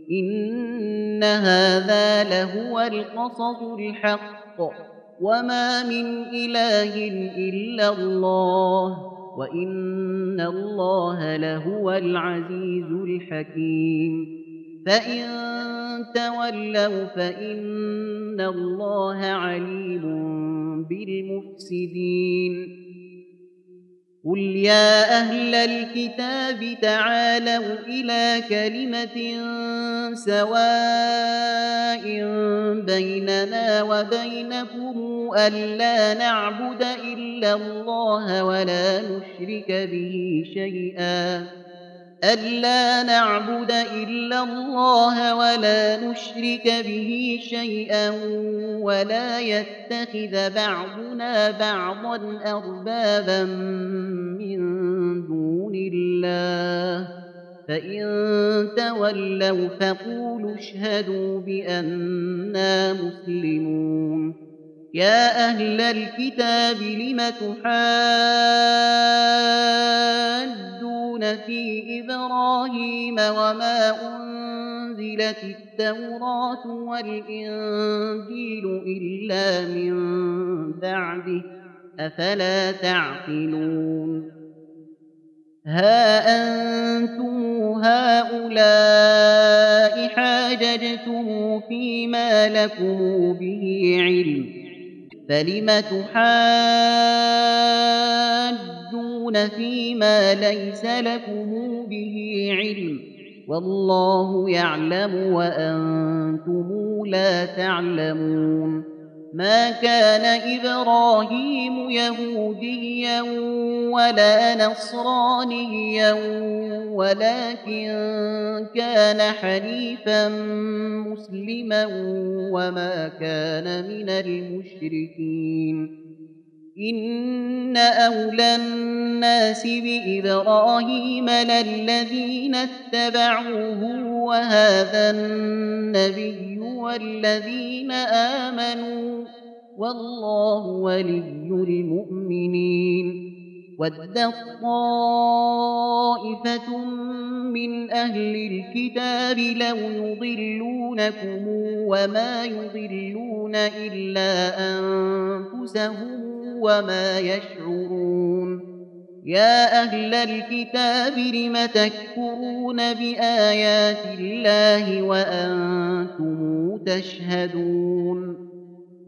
إن هذا لهو القصص الحق وما من إله إلا الله وإن الله لهو العزيز الحكيم فإن تولوا فإن الله عليم بالمفسدين قل يا أهل الكتاب تعالوا إلى كلمة سواء بيننا وبينكم ألا نعبد إلا الله ولا نشرك به شيئا ولا يتخذ بعضنا بعضا أربابا من دون الله فإن تولوا فقولوا اشهدوا بأننا مسلمون يا أهل الكتاب لم تحاجون في إبراهيم وما أنزلت التوراة والإنجيل إلا من بعده أفلا تعقلون ها أنتم هؤلاء حاججتم فيما لكم به علم فلم تحاجون فيما ليس لكم به علم والله يعلم وأنتم لا تعلمون ما كان إبراهيم يهوديا ولا نصرانيا ولكن كان حنيفا مسلما وما كان من المشركين إن أولى الناس بإبراهيم للذين اتبعوه وهذا النبي والذين آمنوا والله ولي المؤمنين ودت طائفة من أهل الكتاب لو يضلونكم وما يضلون إلا أنفسهم وما يشعرون يا أهل الكتاب لم تكفرون بآيات الله وأنتم تشهدون